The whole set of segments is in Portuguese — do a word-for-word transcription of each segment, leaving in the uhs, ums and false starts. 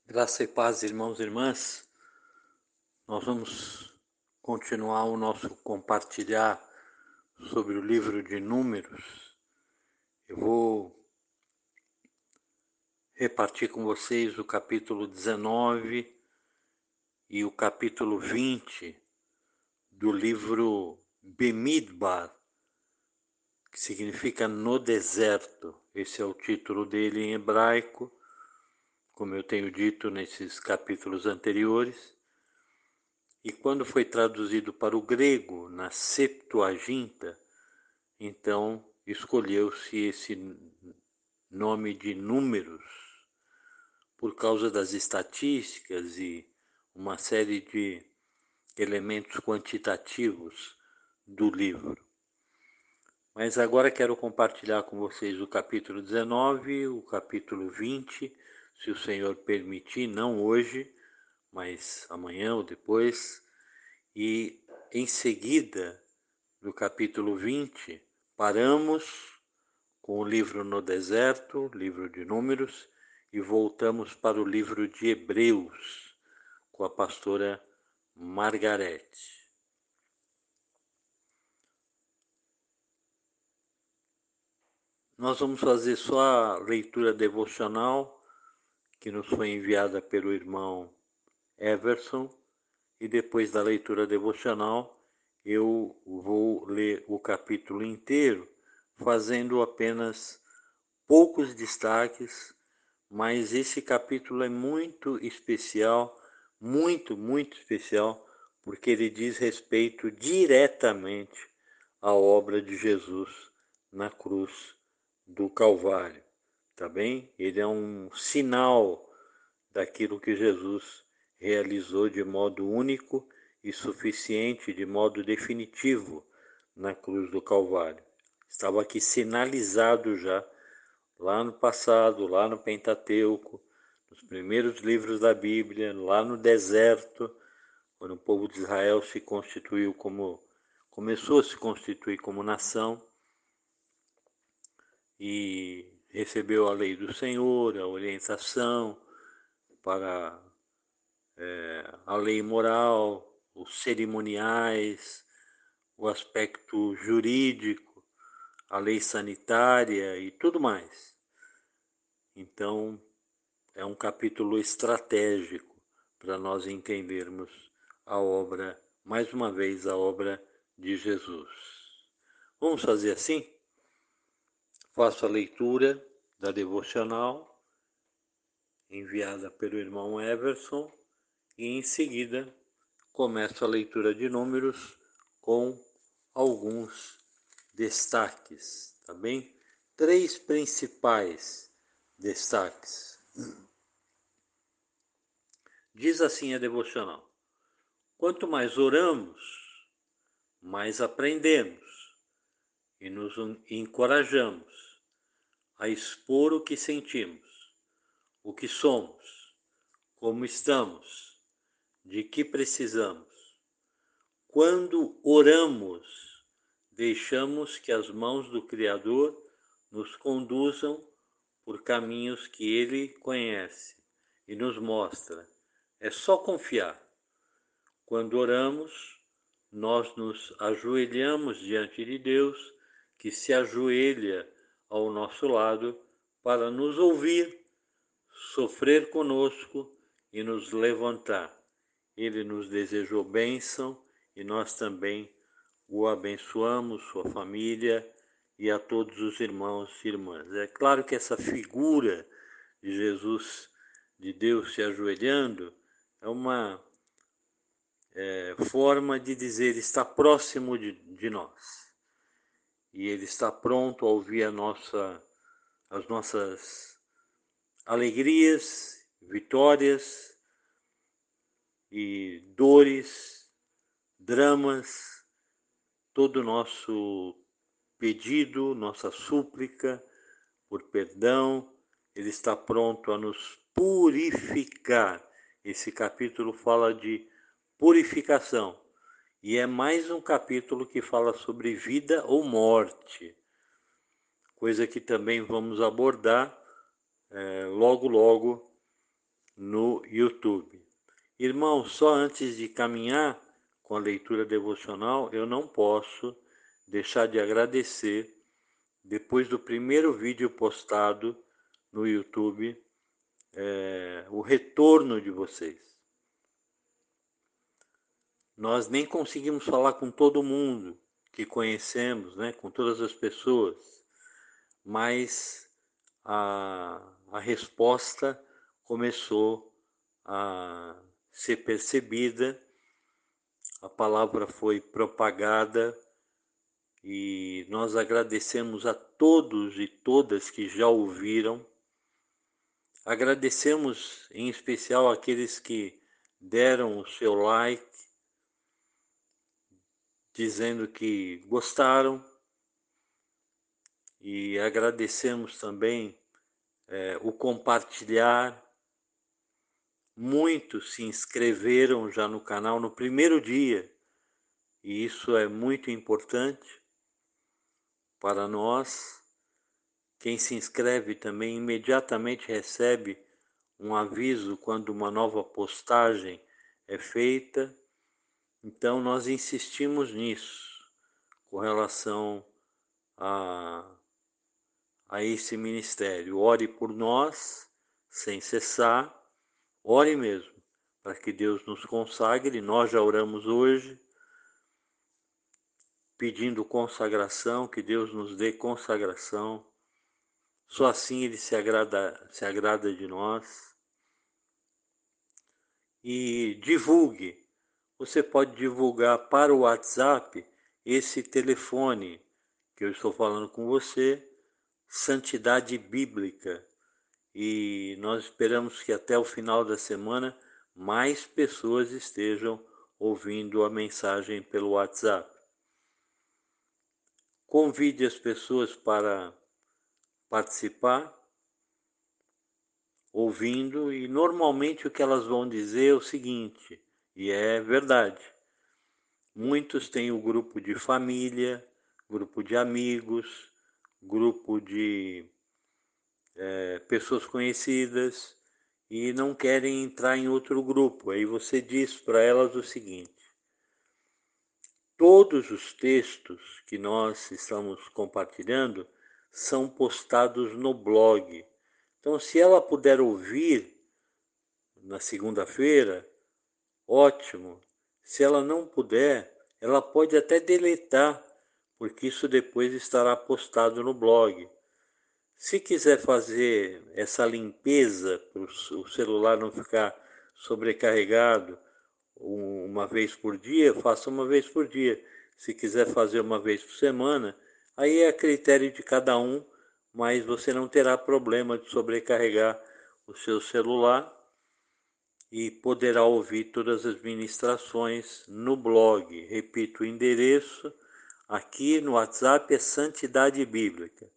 Graça e paz, irmãos e irmãs. Nós vamos continuar o nosso compartilhar sobre o livro de Números. Eu vou repartir com vocês o capítulo dezenove e o capítulo vinte do livro Bemidbar, que significa no deserto. Esse é o título dele em hebraico, como eu tenho dito nesses capítulos anteriores. E quando foi traduzido para o grego, na Septuaginta, então escolheu-se esse nome de Números, por causa das estatísticas e uma série de elementos quantitativos do livro. Mas agora quero compartilhar com vocês o capítulo dezenove, o capítulo vinte, se o Senhor permitir, não hoje, mas amanhã ou depois. E em seguida, no capítulo vinte, paramos com o livro no deserto, livro de Números, e voltamos para o livro de Hebreus, com a pastora Margarete. Nós vamos fazer só a leitura devocional, que nos foi enviada pelo irmão Everson, e depois da leitura devocional eu vou ler o capítulo inteiro, fazendo apenas poucos destaques, mas esse capítulo é muito especial, muito, muito especial, porque ele diz respeito diretamente à obra de Jesus na cruz do Calvário, tá bem? Ele é um sinal daquilo que Jesus realizou de modo único e suficiente, de modo definitivo, na cruz do Calvário. Estava aqui sinalizado já, lá no passado, lá no Pentateuco, nos primeiros livros da Bíblia, lá no deserto, quando o povo de Israel se constituiu como, começou a se constituir como nação e recebeu a lei do Senhor, a orientação para é, a lei moral, os cerimoniais, o aspecto jurídico, a lei sanitária e tudo mais. Então, é um capítulo estratégico para nós entendermos a obra, mais uma vez, a obra de Jesus. Vamos fazer assim? Faço a leitura da devocional enviada pelo irmão Everson e em seguida começo a leitura de Números com alguns destaques, tá bem? Três principais destaques. Diz assim a devocional: quanto mais oramos, mais aprendemos e nos encorajamos a expor o que sentimos, o que somos, como estamos, de que precisamos. Quando oramos, deixamos que as mãos do Criador nos conduzam por caminhos que Ele conhece e nos mostra. É só confiar. Quando oramos, nós nos ajoelhamos diante de Deus, que se ajoelha ao nosso lado para nos ouvir, sofrer conosco e nos levantar. Ele nos desejou bênção e nós também o abençoamos, sua família e a todos os irmãos e irmãs. É claro que essa figura de Jesus, de Deus se ajoelhando, é uma é, forma de dizer está próximo de, de nós. E ele está pronto a ouvir a nossa, as nossas alegrias, vitórias e dores, dramas, todo o nosso pedido, nossa súplica por perdão. Ele está pronto a nos purificar. Esse capítulo fala de purificação. E é mais um capítulo que fala sobre vida ou morte, coisa que também vamos abordar é, logo, logo no YouTube. Irmão, só antes de caminhar com a leitura devocional, eu não posso deixar de agradecer, depois do primeiro vídeo postado no YouTube, é, o retorno de vocês. Nós nem conseguimos falar com todo mundo que conhecemos, né, com todas as pessoas, mas a, a resposta começou a ser percebida, a palavra foi propagada e nós agradecemos a todos e todas que já ouviram. Agradecemos em especial aqueles que deram o seu like, dizendo que gostaram, e agradecemos também é, o compartilhar. Muitos se inscreveram já no canal no primeiro dia, e isso é muito importante para nós. Quem se inscreve também imediatamente recebe um aviso quando uma nova postagem é feita. Então nós insistimos nisso, com relação a, a esse ministério. Ore por nós, sem cessar, ore mesmo, para que Deus nos consagre. Nós já oramos hoje, pedindo consagração, que Deus nos dê consagração. Só assim Ele se agrada, se agrada de nós. E divulgue. Você pode divulgar para o WhatsApp esse telefone que eu estou falando com você, Santidade Bíblica. E nós esperamos que até o final da semana mais pessoas estejam ouvindo a mensagem pelo WhatsApp. Convide as pessoas para participar, ouvindo, e normalmente o que elas vão dizer é o seguinte, e é verdade. Muitos têm o grupo de família, grupo de amigos, grupo de é, pessoas conhecidas, e não querem entrar em outro grupo. Aí você diz para elas o seguinte: todos os textos que nós estamos compartilhando são postados no blog. Então, se ela puder ouvir na segunda-feira, ótimo. Se ela não puder, ela pode até deletar, porque isso depois estará postado no blog. Se quiser fazer essa limpeza para o celular não ficar sobrecarregado uma vez por dia, faça uma vez por dia. Se quiser fazer uma vez por semana, aí é a critério de cada um, mas você não terá problema de sobrecarregar o seu celular e poderá ouvir todas as ministrações no blog. Repito, o endereço aqui no WhatsApp é Santidade Bíblica.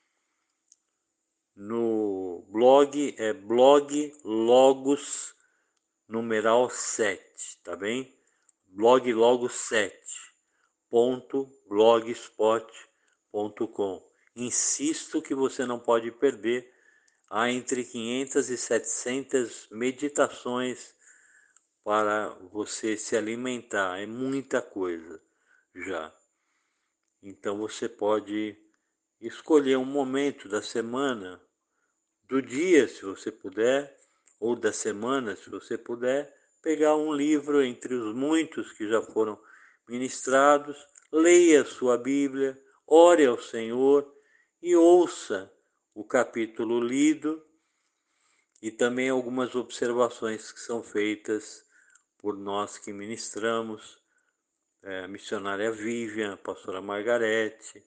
No blog é blog logos numeral sete, tá bem? blog logos sete ponto blogspot ponto com. Insisto que você não pode perder. Há entre quinhentas e setecentas meditações para você se alimentar. É muita coisa já. Então você pode escolher um momento da semana, do dia, se você puder, ou da semana, se você puder, pegar um livro entre os muitos que já foram ministrados, leia a sua Bíblia, ore ao Senhor e ouça o capítulo lido e também algumas observações que são feitas por nós que ministramos, é, a missionária Vivian, a pastora Margarete,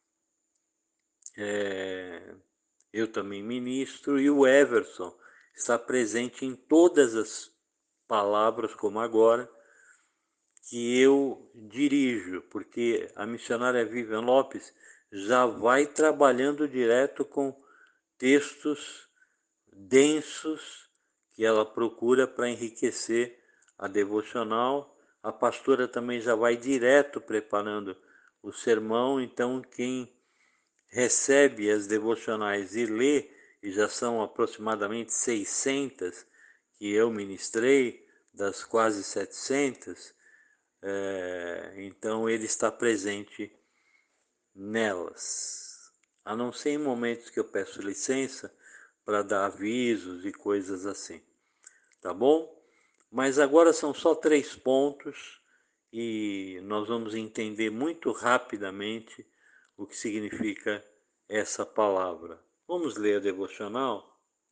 é, eu também ministro, e o Everson está presente em todas as palavras, como agora, que eu dirijo, porque a missionária Vivian Lopes já vai trabalhando direto com textos densos que ela procura para enriquecer a devocional. A pastora também já vai direto preparando o sermão, então quem recebe as devocionais e lê, e já são aproximadamente seiscentas, que eu ministrei, das quase setecentas, é, então ele está presente nelas. A não ser em momentos que eu peço licença para dar avisos e coisas assim. Tá bom? Mas agora são só três pontos e nós vamos entender muito rapidamente o que significa essa palavra. Vamos ler a devocional?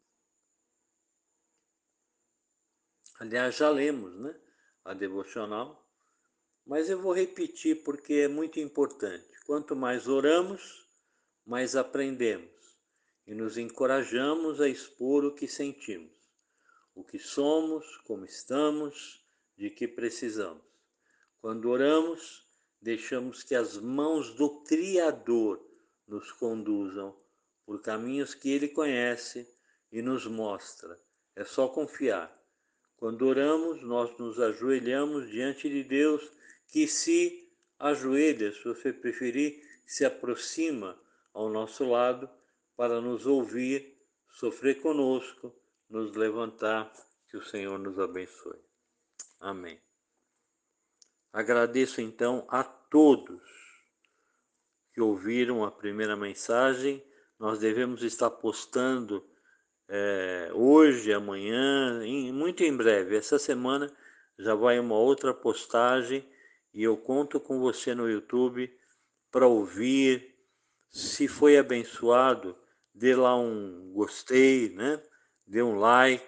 Aliás, já lemos, né? A devocional. Mas eu vou repetir porque é muito importante. Quanto mais oramos, mais aprendemos e nos encorajamos a expor o que sentimos, o que somos, como estamos, de que precisamos. Quando oramos, deixamos que as mãos do Criador nos conduzam por caminhos que Ele conhece e nos mostra. É só confiar. Quando oramos, nós nos ajoelhamos diante de Deus, que se ajoelha, se você preferir, se aproxima ao nosso lado para nos ouvir, sofrer conosco, nos levantar. Que o Senhor nos abençoe. Amém. Agradeço então a todos que ouviram a primeira mensagem. Nós devemos estar postando é, hoje, amanhã, em, muito em breve. Essa semana já vai uma outra postagem e eu conto com você no YouTube para ouvir. Se foi abençoado, dê lá um gostei, né? Dê um like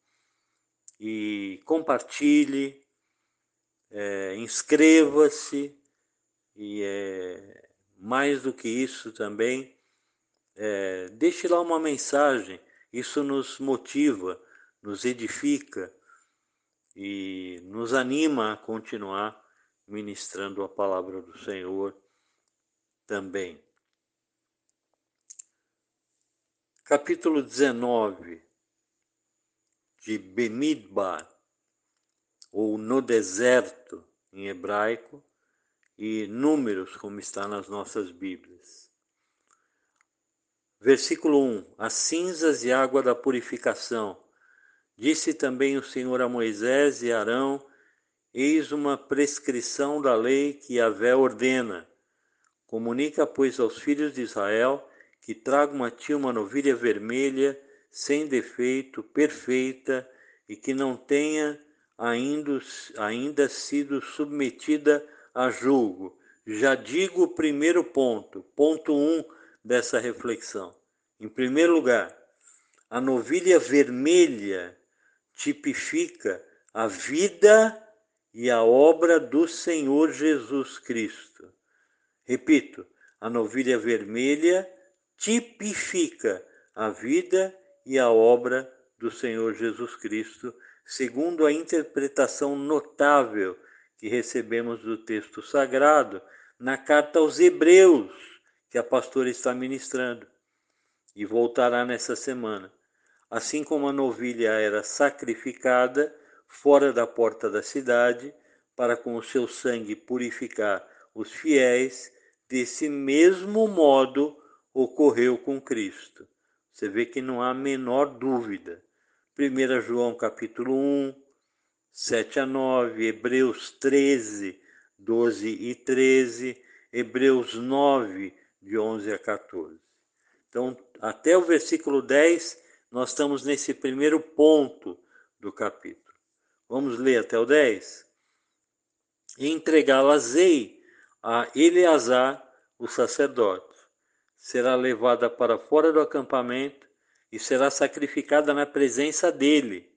e compartilhe, é, inscreva-se e é, mais do que isso também, é, deixe lá uma mensagem. Isso nos motiva, nos edifica e nos anima a continuar ministrando a palavra do Senhor também. Capítulo dezenove de Bemidbar, ou no deserto em hebraico, e Números, como está nas nossas Bíblias. Versículo um: As cinzas e água da purificação. Disse também o Senhor a Moisés e Arão: Eis uma prescrição da lei que Yahvé ordena. Comunica, pois, aos filhos de Israel que tragam a ti uma novilha vermelha, sem defeito, perfeita, e que não tenha ainda, ainda sido submetida a julgo. Já digo o primeiro ponto, ponto um dessa reflexão. Em primeiro lugar, a novilha vermelha tipifica a vida e a obra do Senhor Jesus Cristo. Repito, a novilha vermelha tipifica a vida e a obra do Senhor Jesus Cristo, segundo a interpretação notável que recebemos do texto sagrado na carta aos Hebreus, que a pastora está ministrando, e voltará nessa semana. Assim como a novilha era sacrificada fora da porta da cidade, para com o seu sangue purificar os fiéis, desse mesmo modo ocorreu com Cristo. Você vê que não há a menor dúvida. primeiro João capítulo um, sete a nove, Hebreus treze, doze e treze, Hebreus nove, de onze a quatorze. Então, até o versículo dez, nós estamos nesse primeiro ponto do capítulo. Vamos ler até o dez? E entregá-las-ei a Eleazar, o sacerdote. Será levada para fora do acampamento e será sacrificada na presença dele.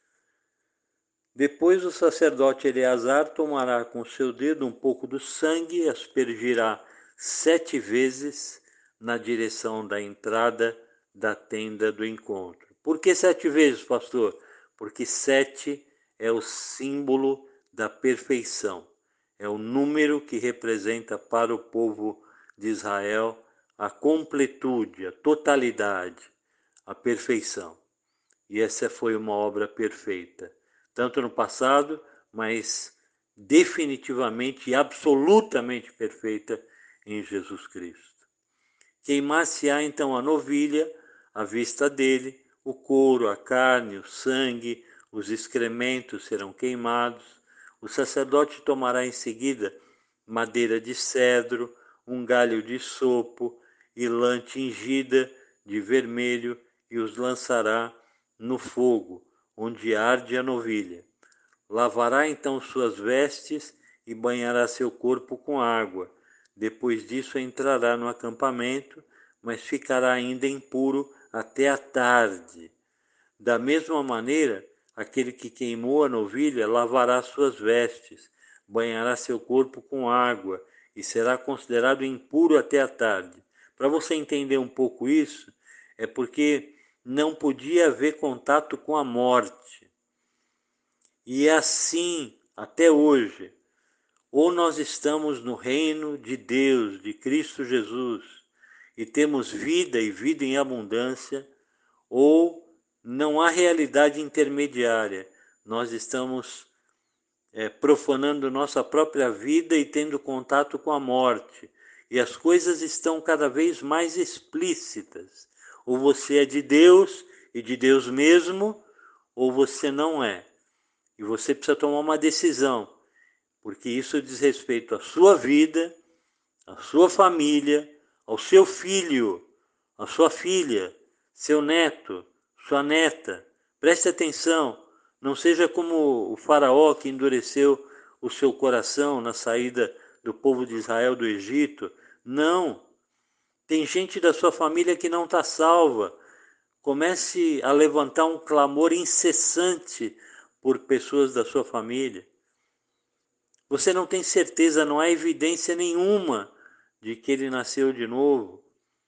Depois o sacerdote Eleazar tomará com seu dedo um pouco do sangue e aspergirá sete vezes na direção da entrada da tenda do encontro. Por que sete vezes, pastor? Porque sete é o símbolo da perfeição. É o número que representa para o povo de Israel a completude, a totalidade, a perfeição. E essa foi uma obra perfeita, tanto no passado, mas definitivamente e absolutamente perfeita em Jesus Cristo. Queimar-se-á então a novilha à vista dele, o couro, a carne, o sangue, os excrementos serão queimados. O sacerdote tomará em seguida madeira de cedro, um galho de sopo e lã tingida de vermelho e os lançará no fogo, onde arde a novilha. Lavará então suas vestes e banhará seu corpo com água. Depois disso entrará no acampamento, mas ficará ainda impuro até a tarde. Da mesma maneira, aquele que queimou a novilha lavará suas vestes, banhará seu corpo com água e será considerado impuro até a tarde. Para você entender um pouco isso, é porque não podia haver contato com a morte. E é assim até hoje. Ou nós estamos no reino de Deus, de Cristo Jesus, e temos vida e vida em abundância, ou não há realidade intermediária. Nós estamos é, profanando nossa própria vida e tendo contato com a morte. E as coisas estão cada vez mais explícitas. Ou você é de Deus e de Deus mesmo, ou você não é. E você precisa tomar uma decisão, porque isso diz respeito à sua vida, à sua família, ao seu filho, à sua filha, seu neto, sua neta. Preste atenção, não seja como o faraó que endureceu o seu coração na saída do povo de Israel do Egito. Não, tem gente da sua família que não está salva. Comece a levantar um clamor incessante por pessoas da sua família. Você não tem certeza, não há evidência nenhuma de que ele nasceu de novo.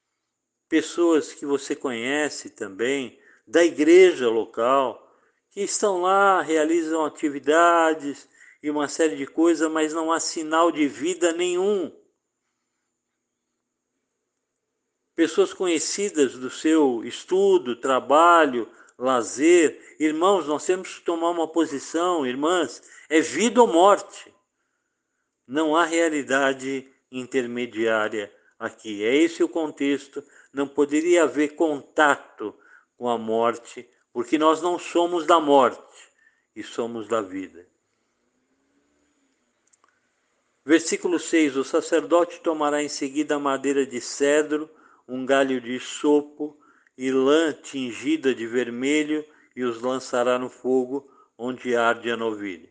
Pessoas que você conhece também, da igreja local, que estão lá, realizam atividades e uma série de coisas, mas não há sinal de vida nenhum. Pessoas conhecidas do seu estudo, trabalho, lazer. Irmãos, nós temos que tomar uma posição, irmãs, é vida ou morte. Não há realidade intermediária aqui. É esse o contexto. Não poderia haver contato com a morte, porque nós não somos da morte e somos da vida. Versículo seis. O sacerdote tomará em seguida madeira de cedro, um galho de sopo e lã tingida de vermelho e os lançará no fogo, onde arde a novilha.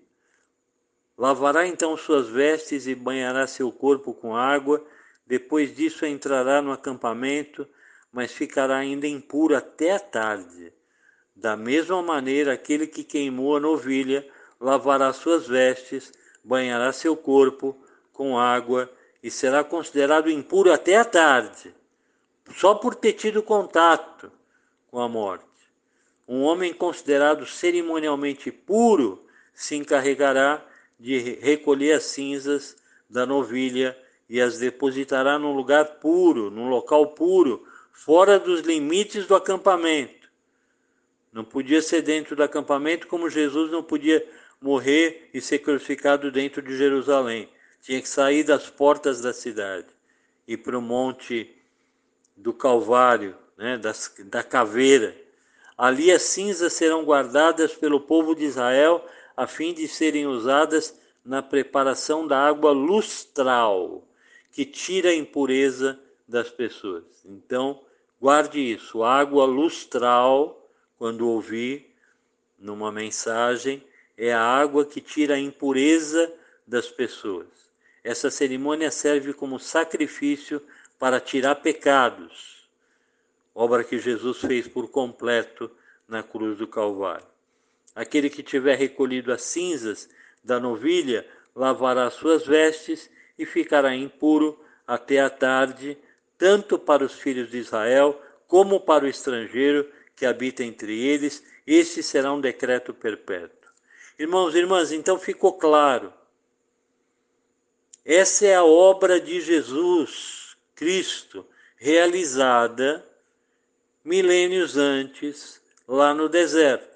Lavará então suas vestes e banhará seu corpo com água. Depois disso entrará no acampamento, mas ficará ainda impuro até a tarde. Da mesma maneira, aquele que queimou a novilha lavará suas vestes, banhará seu corpo com água e será considerado impuro até a tarde, só por ter tido contato com a morte. Um homem considerado cerimonialmente puro se encarregará de recolher as cinzas da novilha e as depositará num lugar puro, num local puro, fora dos limites do acampamento. Não podia ser dentro do acampamento, como Jesus não podia morrer e ser crucificado dentro de Jerusalém. Tinha que sair das portas da cidade e para o monte do Calvário, né, das, da caveira. Ali as cinzas serão guardadas pelo povo de Israel a fim de serem usadas na preparação da água lustral, que tira a impureza das pessoas. Então, guarde isso, água lustral, quando ouvir numa mensagem, é a água que tira a impureza das pessoas. Essa cerimônia serve como sacrifício para tirar pecados, obra que Jesus fez por completo na cruz do Calvário. Aquele que tiver recolhido as cinzas da novilha lavará suas vestes e ficará impuro até a tarde, tanto para os filhos de Israel como para o estrangeiro que habita entre eles. Este será um decreto perpétuo. Irmãos e irmãs, então ficou claro. Essa é a obra de Jesus Cristo, realizada milênios antes, lá no deserto.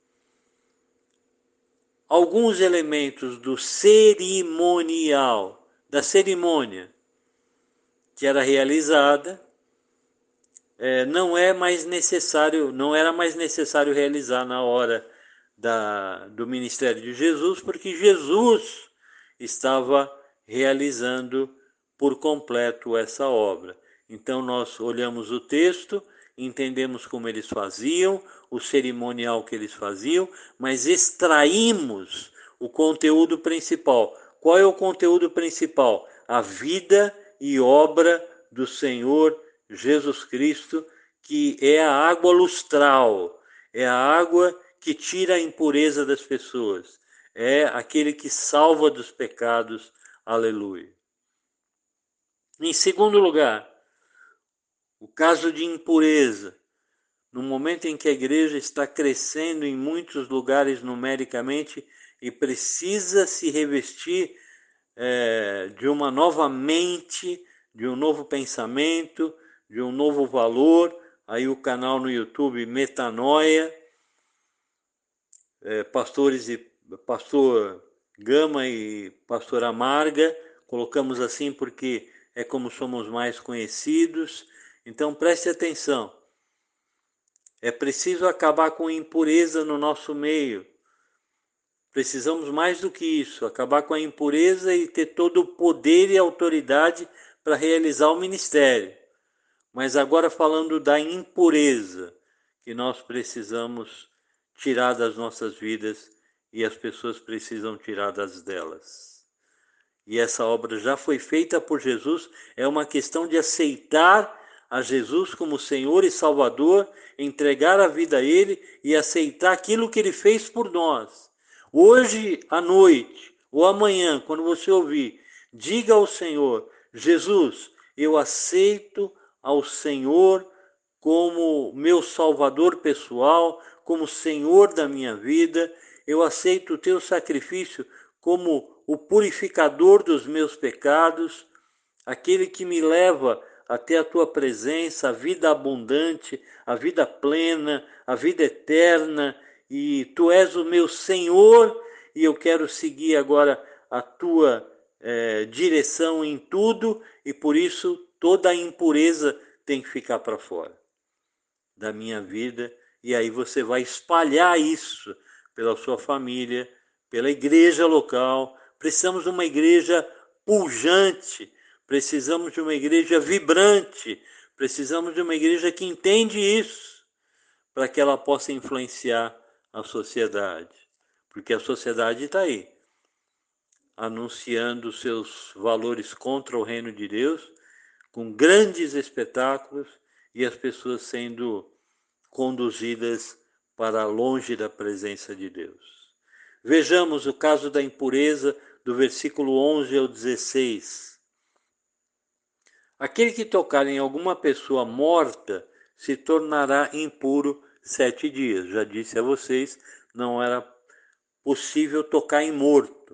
Alguns elementos do cerimonial, da cerimônia que era realizada, é, não é mais necessário, não era mais necessário realizar na hora da, do ministério de Jesus, porque Jesus estava realizando por completo essa obra. Então nós olhamos o texto, entendemos como eles faziam, o cerimonial que eles faziam, mas extraímos o conteúdo principal. Qual é o conteúdo principal? A vida e obra do Senhor Jesus Cristo, que é a água lustral, é a água que tira a impureza das pessoas, é aquele que salva dos pecados. Aleluia. Em segundo lugar, o caso de impureza. No momento em que a igreja está crescendo em muitos lugares numericamente e precisa se revestir é, de uma nova mente, de um novo pensamento, de um novo valor, aí o canal no YouTube Metanoia, é, pastores e pastor Gama e pastor Amarga, colocamos assim porque é como somos mais conhecidos. Então preste atenção. É preciso acabar com a impureza no nosso meio. Precisamos mais do que isso, acabar com a impureza e ter todo o poder e autoridade para realizar o ministério. Mas agora falando da impureza que nós precisamos tirar das nossas vidas e as pessoas precisam tirar das delas. E essa obra já foi feita por Jesus, é uma questão de aceitar a Jesus como Senhor e Salvador, entregar a vida a Ele e aceitar aquilo que Ele fez por nós. Hoje à noite ou amanhã, quando você ouvir, diga ao Senhor: Jesus, eu aceito ao Senhor como meu Salvador pessoal, como Senhor da minha vida. Eu aceito o teu sacrifício como o purificador dos meus pecados, aquele que me leva até a tua presença, a vida abundante, a vida plena, a vida eterna. E tu és o meu Senhor e eu quero seguir agora a tua eh, direção em tudo, e por isso toda a impureza tem que ficar para fora da minha vida. E aí você vai espalhar isso pela sua família, pela igreja local. Precisamos de uma igreja pujante, precisamos de uma igreja vibrante, precisamos de uma igreja que entende isso, para que ela possa influenciar a sociedade. Porque a sociedade está aí, anunciando seus valores contra o reino de Deus, com grandes espetáculos, e as pessoas sendo conduzidas para longe da presença de Deus. Vejamos o caso da impureza, do versículo onze ao dezesseis. Aquele que tocar em alguma pessoa morta se tornará impuro sete dias. Já disse a vocês, não era possível tocar em morto.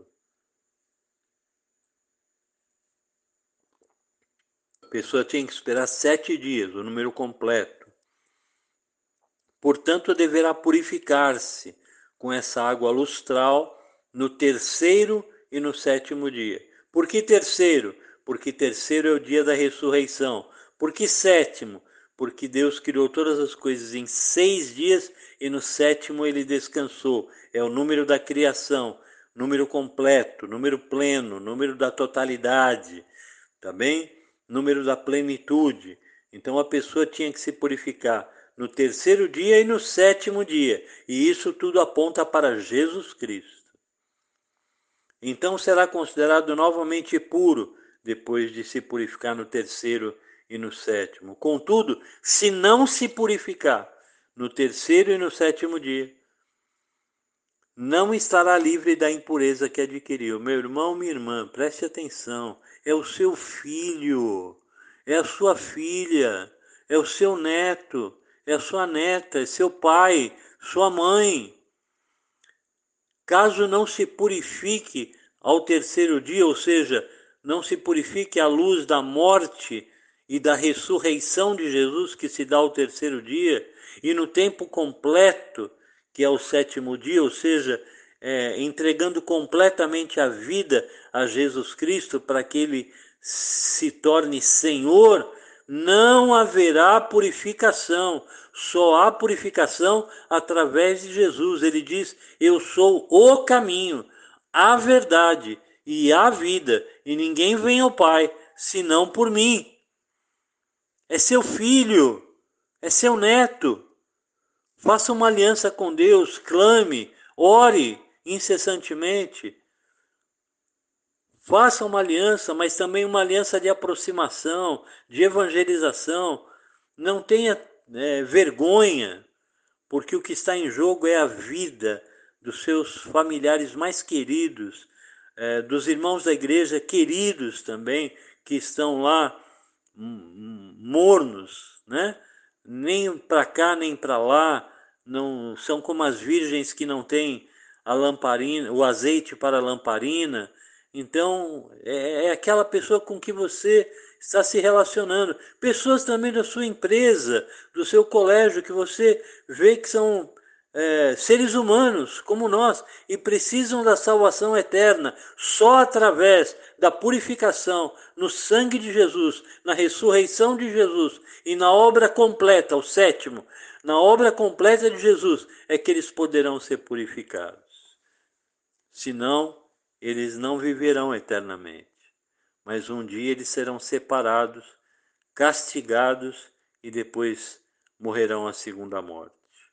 A pessoa tinha que esperar sete dias, o número completo. Portanto, deverá purificar-se com essa água lustral no terceiro e no sétimo dia. Por que terceiro? Porque terceiro é o dia da ressurreição. Por que sétimo? Porque Deus criou todas as coisas em seis dias e no sétimo ele descansou. É o número da criação, número completo, número pleno, número da totalidade, tá bem? Número da plenitude. Então a pessoa tinha que se purificar no terceiro dia e no sétimo dia. E isso tudo aponta para Jesus Cristo. Então será considerado novamente puro, depois de se purificar no terceiro e no sétimo. Contudo, se não se purificar no terceiro e no sétimo dia, não estará livre da impureza que adquiriu. Meu irmão, minha irmã, preste atenção. É o seu filho, é a sua filha, é o seu neto, é a sua neta, é seu pai, sua mãe. Caso não se purifique ao terceiro dia, ou seja, não se purifique à luz da morte e da ressurreição de Jesus, que se dá ao terceiro dia, e no tempo completo, que é o sétimo dia, ou seja, é, entregando completamente a vida a Jesus Cristo para que ele se torne Senhor, não haverá purificação. Só há purificação através de Jesus. Ele diz: eu sou o caminho, a verdade e a vida, e ninguém vem ao Pai senão por mim. É seu filho, é seu neto. Faça uma aliança com Deus, clame, ore incessantemente. Faça uma aliança, mas também uma aliança de aproximação, de evangelização. Não tenha é, vergonha, porque o que está em jogo é a vida dos seus familiares mais queridos, é, dos irmãos da igreja queridos também, que estão lá mornos, né? Nem para cá, nem para lá, não são como as virgens que não têm a lamparina, o azeite para a lamparina. Então, é, é aquela pessoa com que você está se relacionando. Pessoas também da sua empresa, do seu colégio, que você vê que são é, seres humanos como nós e precisam da salvação eterna. Só através da purificação no sangue de Jesus, na ressurreição de Jesus e na obra completa, o sétimo, na obra completa de Jesus, é que eles poderão ser purificados. Senão, eles não viverão eternamente. Mas um dia eles serão separados, castigados e depois morrerão a segunda morte.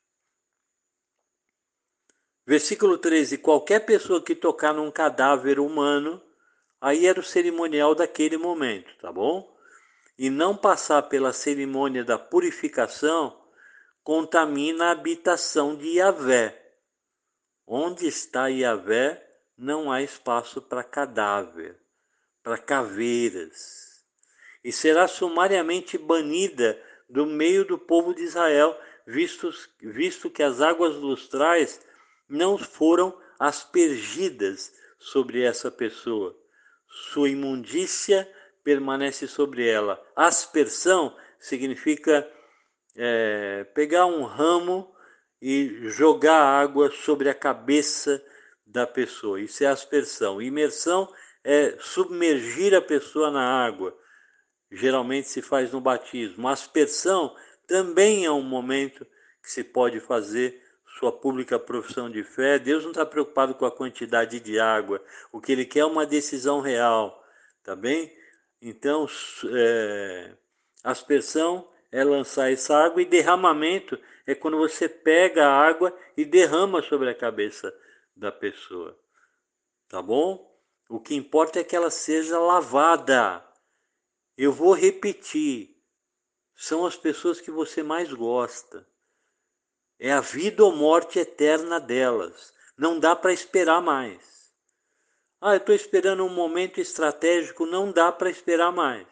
Versículo treze. Qualquer pessoa que tocar num cadáver humano, aí era o cerimonial daquele momento, tá bom? E não passar pela cerimônia da purificação, contamina a habitação de Yahvé. Onde está Yahvé, não há espaço para cadáver, para caveiras. E será sumariamente banida do meio do povo de Israel, visto, visto que as águas lustrais não foram aspergidas sobre essa pessoa. Sua imundícia permanece sobre ela. Aspersão significa é, pegar um ramo e jogar água sobre a cabeça da pessoa. Isso é aspersão. Imersão é submergir a pessoa na água. Geralmente se faz no batismo. Aspersão também é um momento que se pode fazer sua pública profissão de fé. Deus não está preocupado com a quantidade de água. O que Ele quer é uma decisão real. Tá bem? Então, é, aspersão é lançar essa água, e derramamento é quando você pega a água e derrama sobre a cabeça da pessoa. Tá bom? O que importa é que ela seja lavada. Eu vou repetir. São as pessoas que você mais gosta. É a vida ou morte eterna delas. Não dá para esperar mais. Ah, eu estou esperando um momento estratégico. Não dá para esperar mais.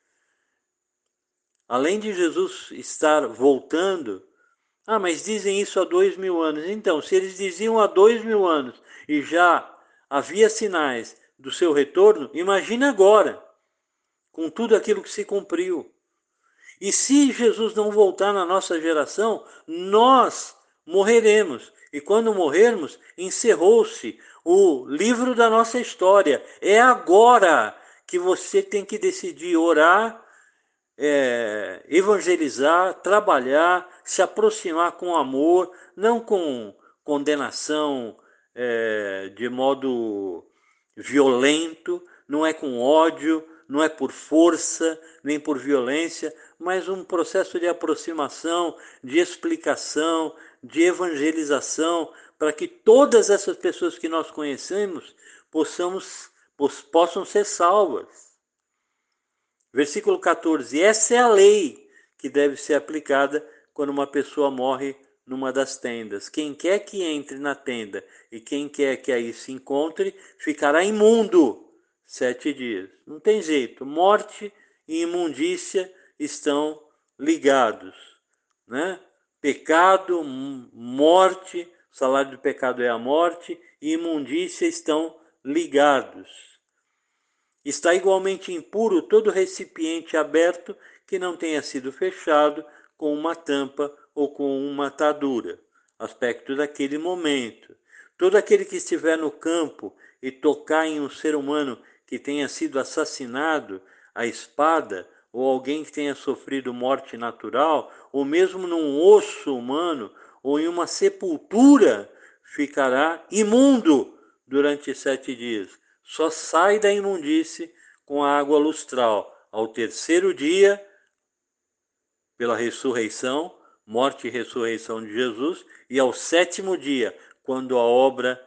Além de Jesus estar voltando, ah, mas dizem isso há dois mil anos. Então, se eles diziam há dois mil anos e já havia sinais do seu retorno, imagina agora, com tudo aquilo que se cumpriu. E se Jesus não voltar na nossa geração, nós morreremos. E quando morrermos, encerrou-se o livro da nossa história. É agora que você tem que decidir orar, É, evangelizar, trabalhar, se aproximar com amor, não com condenação é, de modo violento, não é com ódio, não é por força, nem por violência, mas um processo de aproximação, de explicação, de evangelização, para que todas essas pessoas que nós conhecemos possamos, possam ser salvas. Versículo quatorze. Essa é a lei que deve ser aplicada quando uma pessoa morre numa das tendas. Quem quer que entre na tenda e quem quer que aí se encontre, ficará imundo sete dias. Não tem jeito. Morte e imundícia estão ligados, né? Pecado, morte, o salário do pecado é a morte, e imundícia estão ligados. Está igualmente impuro todo recipiente aberto que não tenha sido fechado com uma tampa ou com uma atadura. Aspecto daquele momento. Todo aquele que estiver no campo e tocar em um ser humano que tenha sido assassinado à espada ou alguém que tenha sofrido morte natural, ou mesmo num osso humano, ou em uma sepultura, ficará imundo durante sete dias. Só sai da imundície com a água lustral. Ao terceiro dia, pela ressurreição, morte e ressurreição de Jesus, e ao sétimo dia, quando a obra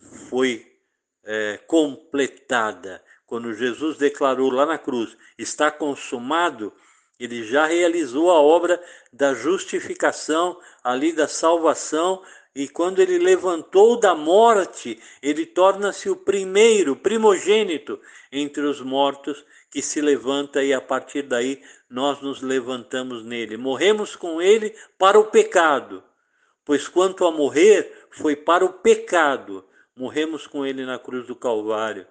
foi é, completada. Quando Jesus declarou lá na cruz, está consumado, ele já realizou a obra da justificação, ali da salvação, e quando ele levantou da morte, ele torna-se o primeiro, primogênito entre os mortos, que se levanta, e a partir daí nós nos levantamos nele. Morremos com ele para o pecado, pois quanto a morrer, foi para o pecado. Morremos com ele na cruz do Calvário.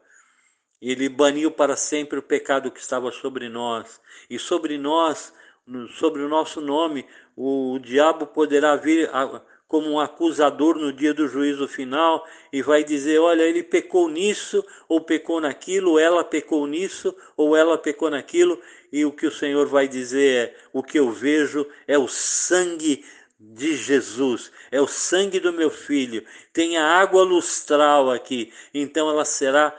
Ele baniu para sempre o pecado que estava sobre nós. E sobre nós, sobre o nosso nome, o diabo poderá vir como um acusador no dia do juízo final e vai dizer, olha, ele pecou nisso, ou pecou naquilo, ou ela pecou nisso, ou ela pecou naquilo. E o que o Senhor vai dizer é, o que eu vejo é o sangue de Jesus, é o sangue do meu filho, tem a água lustral aqui, então ela será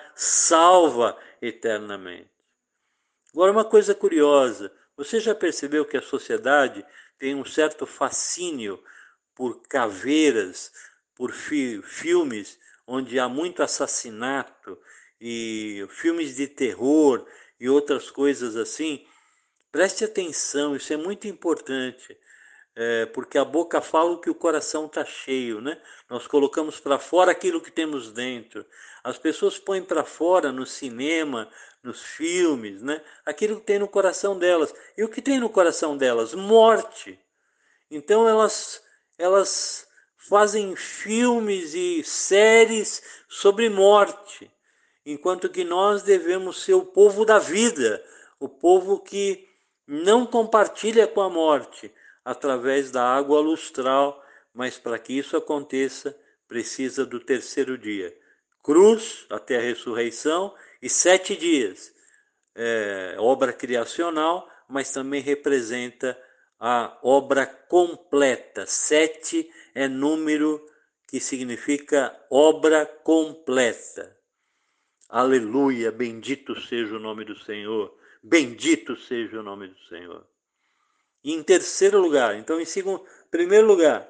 salva eternamente. Agora, uma coisa curiosa, você já percebeu que a sociedade tem um certo fascínio por caveiras, por fi- filmes onde há muito assassinato, e filmes de terror e outras coisas assim? Preste atenção, isso é muito importante. É, porque a boca fala o que o coração está cheio, né? Nós colocamos para fora aquilo que temos dentro. As pessoas põem para fora no cinema, nos filmes, né? Aquilo que tem no coração delas. E o que tem no coração delas? Morte. Então elas, elas fazem filmes e séries sobre morte, enquanto que nós devemos ser o povo da vida, o povo que não compartilha com a morte, através da água lustral, mas para que isso aconteça, precisa do terceiro dia. Cruz até a ressurreição e sete dias. É, obra criacional, mas também representa a obra completa. Sete é número que significa obra completa. Aleluia, bendito seja o nome do Senhor. Bendito seja o nome do Senhor. E em terceiro lugar, então em segundo, primeiro lugar,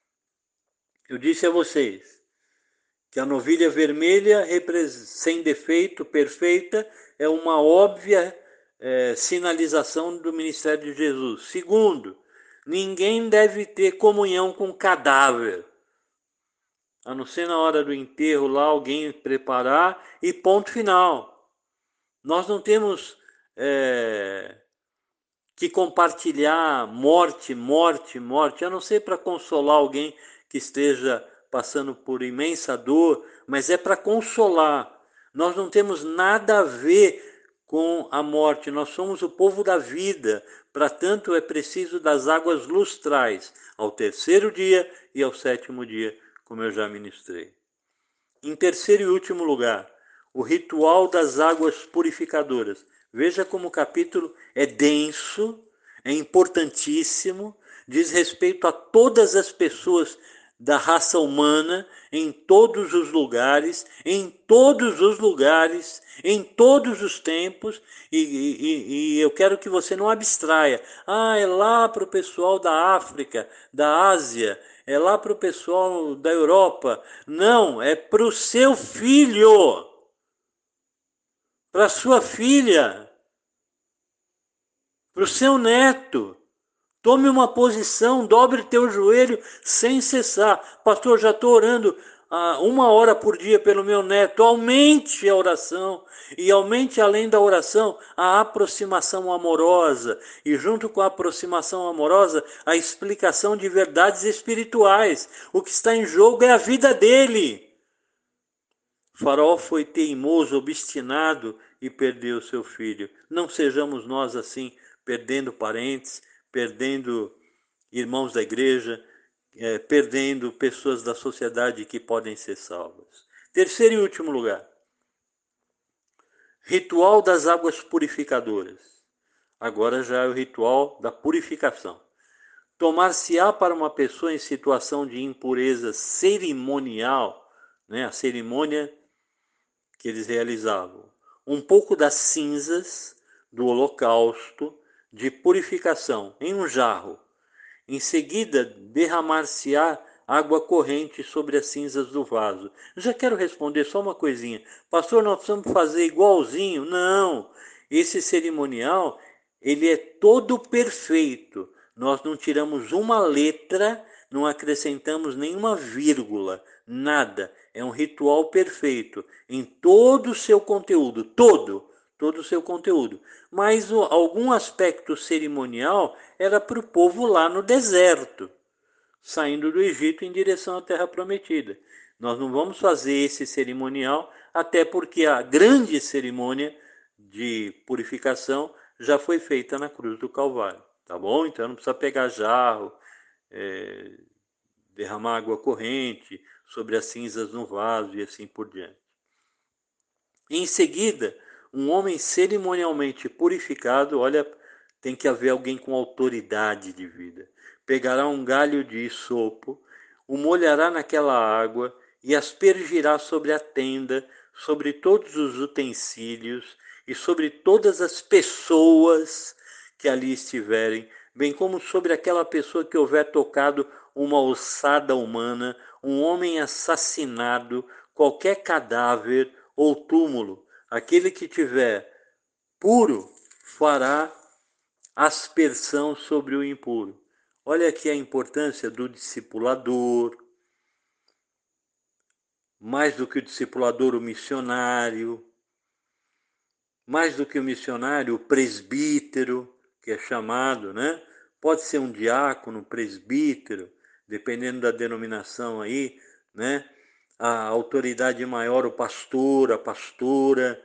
eu disse a vocês que a novilha vermelha, sem defeito, perfeita, é uma óbvia é, sinalização do ministério de Jesus. Segundo, ninguém deve ter comunhão com cadáver, a não ser na hora do enterro lá, alguém preparar e ponto final. Nós não temos é, que compartilhar morte, morte, morte, a não ser para consolar alguém que esteja passando por imensa dor, mas é para consolar. Nós não temos nada a ver com a morte, nós somos o povo da vida, para tanto é preciso das águas lustrais, ao terceiro dia e ao sétimo dia, como eu já ministrei. Em terceiro e último lugar, o ritual das águas purificadoras. Veja como o capítulo é denso, é importantíssimo, diz respeito a todas as pessoas da raça humana, em todos os lugares, em todos os lugares, em todos os tempos, e, e, e eu quero que você não abstraia. Ah, é lá para o pessoal da África, da Ásia, é lá para o pessoal da Europa. Não, é para o seu filho, para a sua filha, para o seu neto. Tome uma posição, dobre teu joelho sem cessar. Pastor, já estou orando ah, uma hora por dia pelo meu neto. Aumente a oração e aumente, além da oração, a aproximação amorosa. E junto com a aproximação amorosa, a explicação de verdades espirituais. O que está em jogo é a vida dele. Faraó foi teimoso, obstinado e perdeu seu filho. Não sejamos nós assim, perdendo parentes, perdendo irmãos da igreja, é, perdendo pessoas da sociedade que podem ser salvas. Terceiro e último lugar, ritual das águas purificadoras. Agora já é o ritual da purificação. Tomar-se-á para uma pessoa em situação de impureza cerimonial, né, a cerimônia que eles realizavam, um pouco das cinzas do holocausto de purificação em um jarro. Em seguida, derramar-se-á água corrente sobre as cinzas do vaso. Já quero responder só uma coisinha. Pastor, nós precisamos fazer igualzinho? Não. Esse cerimonial, ele é todo perfeito. Nós não tiramos uma letra, não acrescentamos nenhuma vírgula, nada. É um ritual perfeito em todo o seu conteúdo, todo, todo o seu conteúdo. Mas o, algum aspecto cerimonial era para o povo lá no deserto, saindo do Egito em direção à Terra Prometida. Nós não vamos fazer esse cerimonial, até porque a grande cerimônia de purificação já foi feita na cruz do Calvário, tá bom? Então não precisa pegar jarro, é, derramar água corrente sobre as cinzas no vaso e assim por diante. Em seguida, um homem cerimonialmente purificado, olha, tem que haver alguém com autoridade de vida. Pegará um galho de isopo, o molhará naquela água e aspergirá sobre a tenda, sobre todos os utensílios e sobre todas as pessoas que ali estiverem, bem como sobre aquela pessoa que houver tocado uma ossada humana, um homem assassinado, qualquer cadáver ou túmulo. Aquele que tiver puro fará aspersão sobre o impuro. Olha aqui a importância do discipulador, mais do que o discipulador, o missionário, mais do que o missionário, o presbítero, que é chamado, né? Pode ser um diácono, presbítero, dependendo da denominação aí, né? A autoridade maior, o pastor, a pastora,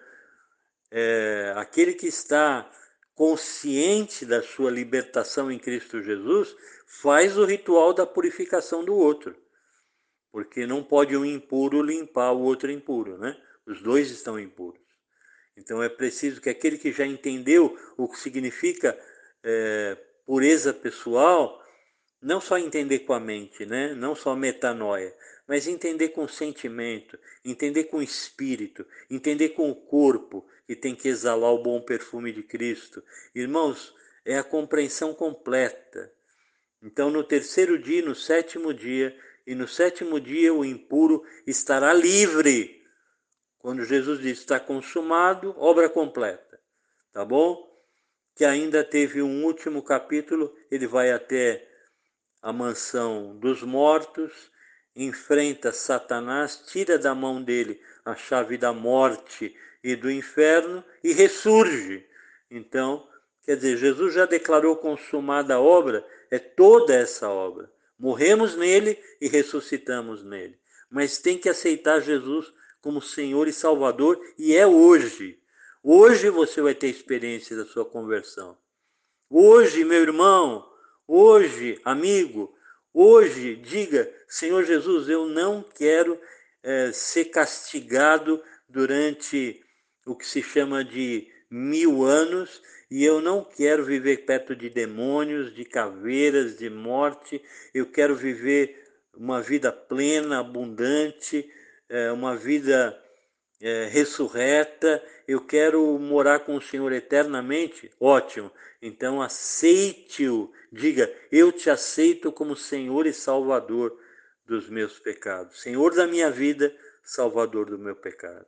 é, aquele que está consciente da sua libertação em Cristo Jesus, faz o ritual da purificação do outro. Porque não pode um impuro limpar o outro impuro, né? Os dois estão impuros. Então é preciso que aquele que já entendeu o que significa é, pureza pessoal, não só entender com a mente, né? Não só metanoia, mas entender com o sentimento, entender com o espírito, entender com o corpo, que tem que exalar o bom perfume de Cristo. Irmãos, é a compreensão completa. Então, no terceiro dia, no sétimo dia, e no sétimo dia o impuro estará livre. Quando Jesus diz, está consumado, obra completa. Tá bom? Que ainda teve um último capítulo, ele vai até a mansão dos mortos, enfrenta Satanás, tira da mão dele a chave da morte e do inferno e ressurge. Então, quer dizer, Jesus já declarou consumada a obra, é toda essa obra. Morremos nele e ressuscitamos nele. Mas tem que aceitar Jesus como Senhor e Salvador, e é hoje. Hoje você vai ter experiência da sua conversão. Hoje, meu irmão, hoje, amigo, hoje, diga, Senhor Jesus, eu não quero é, ser castigado durante o que se chama de mil anos, e eu não quero viver perto de demônios, de caveiras, de morte. Eu quero viver uma vida plena, abundante, é, uma vida é, ressurreta. Eu quero morar com o Senhor eternamente. Ótimo. Então aceite-o. Diga, eu te aceito como Senhor e Salvador dos meus pecados. Senhor da minha vida, Salvador do meu pecado.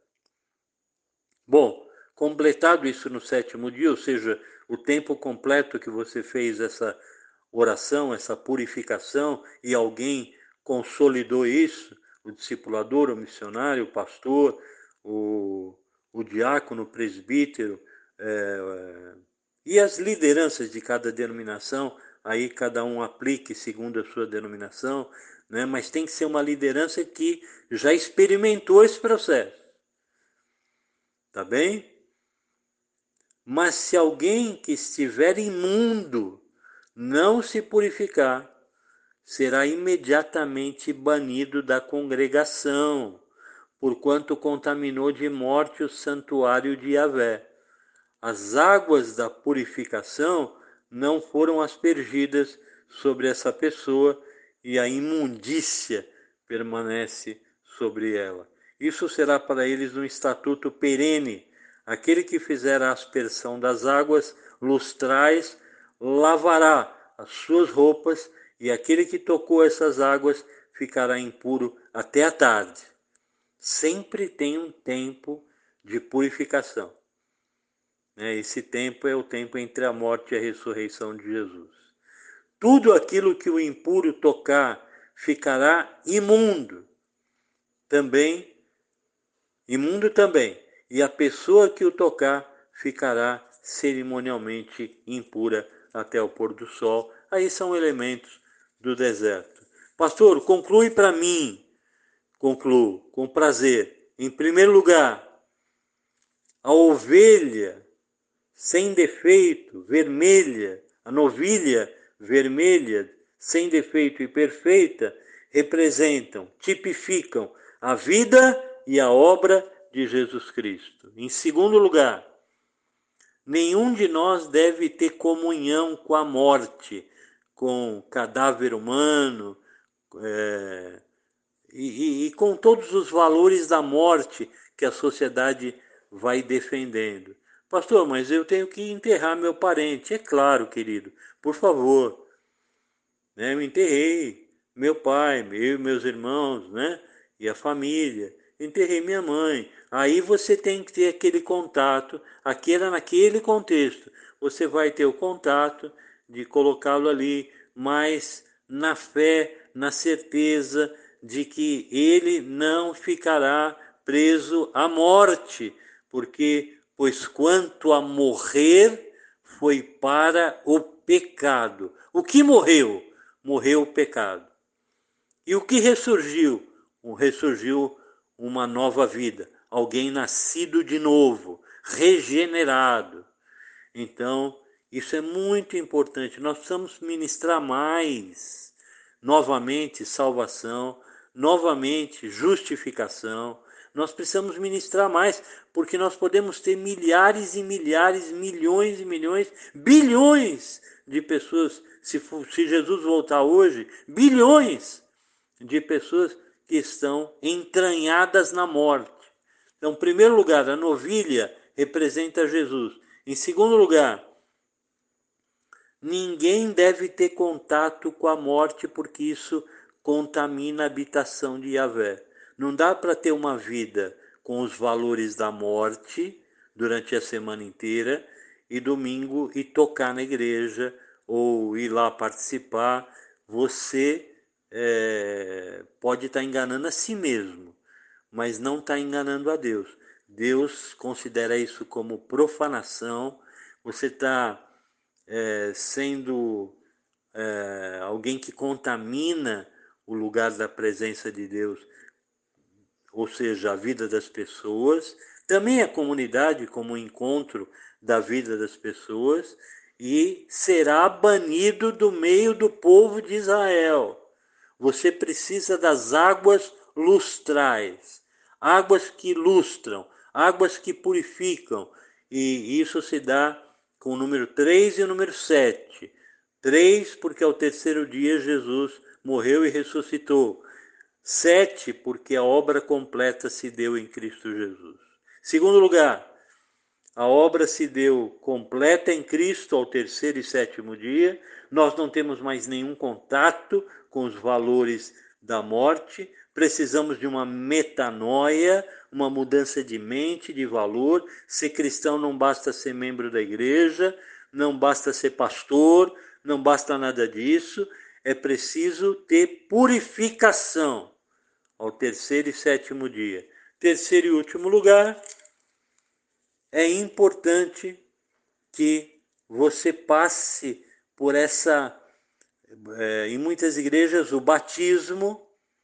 Bom, completado isso no sétimo dia, ou seja, o tempo completo que você fez essa oração, essa purificação, e alguém consolidou isso, o discipulador, o missionário, o pastor, o, o diácono, o presbítero, é, e as lideranças de cada denominação, aí cada um aplique segundo a sua denominação, né? Mas tem que ser uma liderança que já experimentou esse processo. Tá bem? Mas se alguém que estiver imundo não se purificar, será imediatamente banido da congregação, porquanto contaminou de morte o santuário de Yahvé. as águas da purificação não foram aspergidas sobre essa pessoa e a imundícia permanece sobre ela. Isso será para eles um estatuto perene. Aquele que fizer a aspersão das águas lustrais lavará as suas roupas, e aquele que tocou essas águas ficará impuro até a tarde. Sempre tem um tempo de purificação. Esse tempo é o tempo entre a morte e a ressurreição de Jesus. Tudo aquilo que o impuro tocar ficará imundo. Também, imundo também. E a pessoa que o tocar ficará cerimonialmente impura até o pôr do sol. Aí são elementos do deserto. Pastor, conclui para mim. Concluo com prazer. Em primeiro lugar, a ovelha sem defeito, vermelha, a novilha vermelha, sem defeito e perfeita, representam, tipificam a vida e a obra de Jesus Cristo. Em segundo lugar, nenhum de nós deve ter comunhão com a morte, com cadáver humano, é, e, e, e com todos os valores da morte que a sociedade vai defendendo. Pastor, mas eu tenho que enterrar meu parente. É claro, querido, por favor. Né? Eu enterrei meu pai, eu e meus irmãos, né? E a família. Enterrei minha mãe. Aí você tem que ter aquele contato, aquele, naquele contexto. Você vai ter o contato de colocá-lo ali, mas na fé, na certeza de que ele não ficará preso à morte, porque pois quanto a morrer foi para o pecado. O que morreu? Morreu o pecado. E o que ressurgiu? Ressurgiu uma nova vida, alguém nascido de novo, regenerado. Então, isso é muito importante. Nós precisamos ministrar mais, novamente, salvação, novamente, justificação. Nós precisamos ministrar mais, porque nós podemos ter milhares e milhares, milhões e milhões, bilhões de pessoas, se, se Jesus voltar hoje, bilhões de pessoas que estão entranhadas na morte. Então, em primeiro lugar, a novilha representa Jesus. Em segundo lugar, ninguém deve ter contato com a morte, porque isso contamina a habitação de Yahvé. Não dá para ter uma vida com os valores da morte durante a semana inteira e domingo e tocar na igreja ou ir lá participar. Você é, pode estar enganando a si mesmo, mas não está enganando a Deus. Deus considera isso como profanação. Você está é, sendo é, alguém que contamina o lugar da presença de Deus, ou seja, a vida das pessoas, também a comunidade como encontro da vida das pessoas, e será banido do meio do povo de Israel. Você precisa das águas lustrais, águas que lustram, águas que purificam, e isso se dá com o número três e o número sete. três, porque ao terceiro dia Jesus morreu e ressuscitou. Sete, porque a obra completa se deu em Cristo Jesus. Segundo lugar, a obra se deu completa em Cristo ao terceiro e sétimo dia. Nós não temos mais nenhum contato com os valores da morte. Precisamos de uma metanoia, uma mudança de mente, de valor. Ser cristão não basta ser membro da igreja, não basta ser pastor, não basta nada disso. É preciso ter purificação ao terceiro e sétimo dia. Terceiro e último lugar, é importante que você passe por essa, é, em muitas igrejas, o batismo,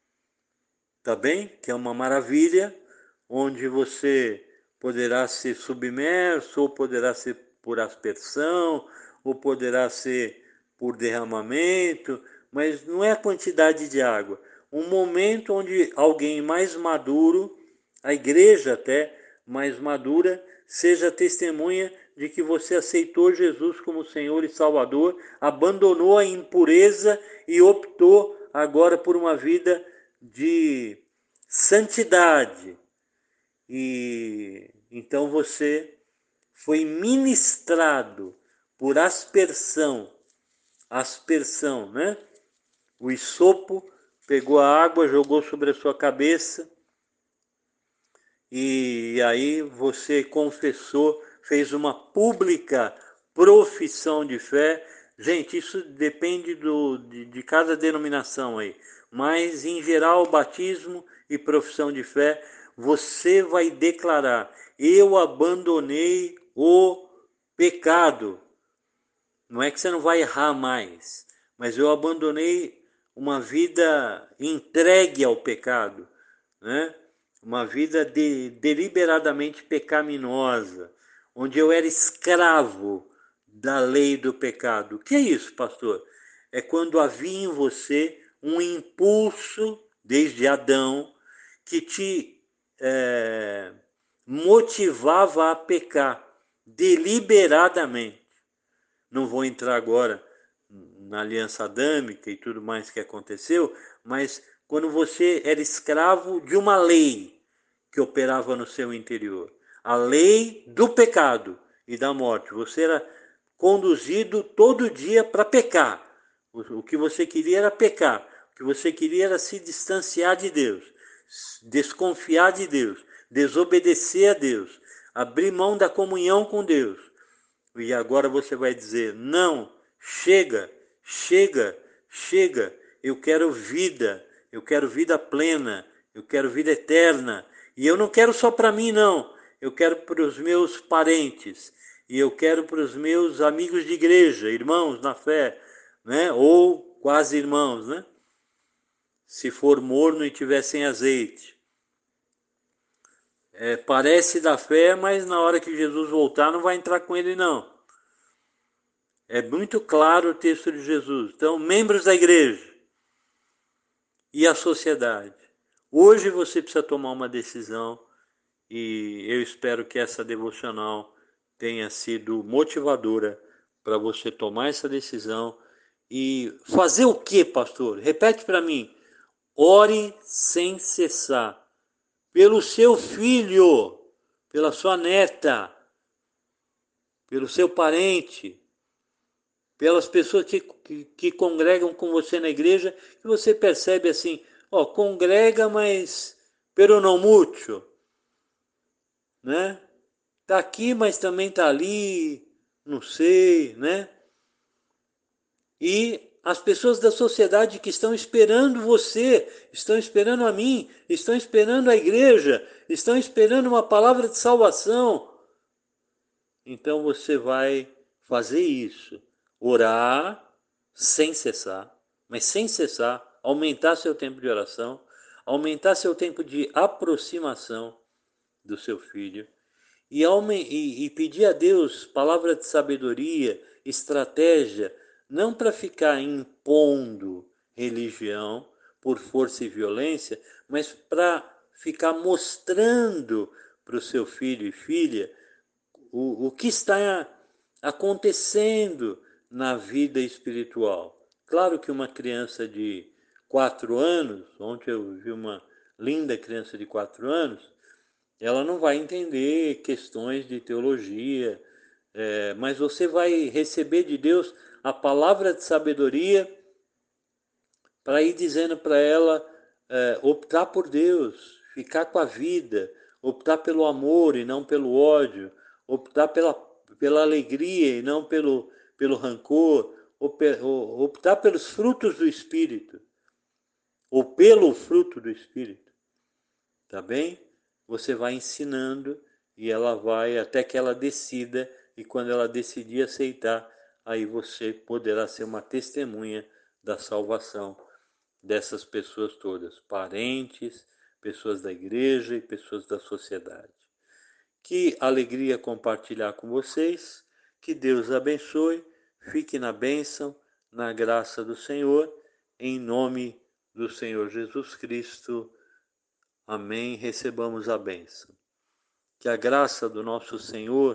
tá bem? Que é uma maravilha, onde você poderá ser submerso, ou poderá ser por aspersão, ou poderá ser por derramamento, mas não é a quantidade de água. Um momento onde alguém mais maduro, a igreja até mais madura, seja testemunha de que você aceitou Jesus como Senhor e Salvador, abandonou a impureza e optou agora por uma vida de santidade. E então você foi ministrado por aspersão, aspersão, né? O hisopo pegou a água, jogou sobre a sua cabeça, e aí você confessou, fez uma pública profissão de fé. Gente, isso depende do, de, de cada denominação aí, mas em geral, batismo e profissão de fé, você vai declarar: eu abandonei o pecado. Não é que você não vai errar mais, mas eu abandonei uma vida entregue ao pecado, né? Uma vida de, deliberadamente pecaminosa, onde eu era escravo da lei do pecado. O que é isso, pastor? É quando havia em você um impulso, desde Adão, que te é, motivava a pecar deliberadamente. Não vou entrar agora na aliança adâmica e tudo mais que aconteceu, mas quando você era escravo de uma lei que operava no seu interior, a lei do pecado e da morte, você era conduzido todo dia para pecar. O que você queria era pecar, o que você queria era se distanciar de Deus, desconfiar de Deus, desobedecer a Deus, abrir mão da comunhão com Deus. E agora você vai dizer: não, chega, chega, chega, eu quero vida, eu quero vida plena, eu quero vida eterna. E eu não quero só para mim, não, eu quero para os meus parentes, e eu quero para os meus amigos de igreja, irmãos na fé, né? Ou quase irmãos, né? Se for morno e tiver sem azeite. É, parece da fé, mas na hora que Jesus voltar não vai entrar com ele, não. É muito claro o texto de Jesus. Então, membros da igreja e a sociedade. Hoje você precisa tomar uma decisão, e eu espero que essa devocional tenha sido motivadora para você tomar essa decisão. E fazer o que, pastor? Repete para mim. Ore sem cessar. Pelo seu filho, pela sua neta, pelo seu parente, pelas pessoas que, que, que congregam com você na igreja, que você percebe assim, ó, congrega, mas pero não mucho, né? Tá aqui, mas também tá ali, não sei, né? E as pessoas da sociedade que estão esperando você, estão esperando a mim, estão esperando a igreja, estão esperando uma palavra de salvação. Então você vai fazer isso, orar sem cessar, mas sem cessar, aumentar seu tempo de oração, aumentar seu tempo de aproximação do seu filho, e, e, e pedir a Deus palavra de sabedoria, estratégia, não para ficar impondo religião por força e violência, mas para ficar mostrando para o seu filho e filha o, o que está acontecendo na vida espiritual. Claro que uma criança de quatro anos, ontem eu vi uma linda criança de quatro anos, ela não vai entender questões de teologia, é, mas você vai receber de Deus a palavra de sabedoria para ir dizendo para ela é, optar por Deus, ficar com a vida, optar pelo amor e não pelo ódio, optar pela, pela alegria e não pelo, pelo rancor, optar pelos frutos do Espírito, ou pelo fruto do Espírito, tá bem? Você vai ensinando e ela vai até que ela decida, e quando ela decidir aceitar, aí você poderá ser uma testemunha da salvação dessas pessoas todas, parentes, pessoas da igreja e pessoas da sociedade. Que alegria compartilhar com vocês, que Deus abençoe, fique na bênção, na graça do Senhor, em nome do Senhor Jesus Cristo. Amém. Recebamos a bênção. Que a graça do nosso Senhor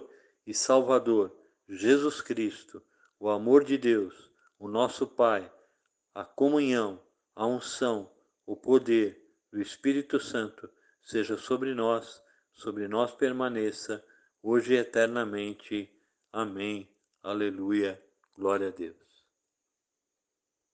e Salvador, Jesus Cristo, o amor de Deus, o nosso Pai, a comunhão, a unção, o poder do Espírito Santo seja sobre nós, sobre nós permaneça, hoje e eternamente. Amém. Aleluia. Glória a Deus.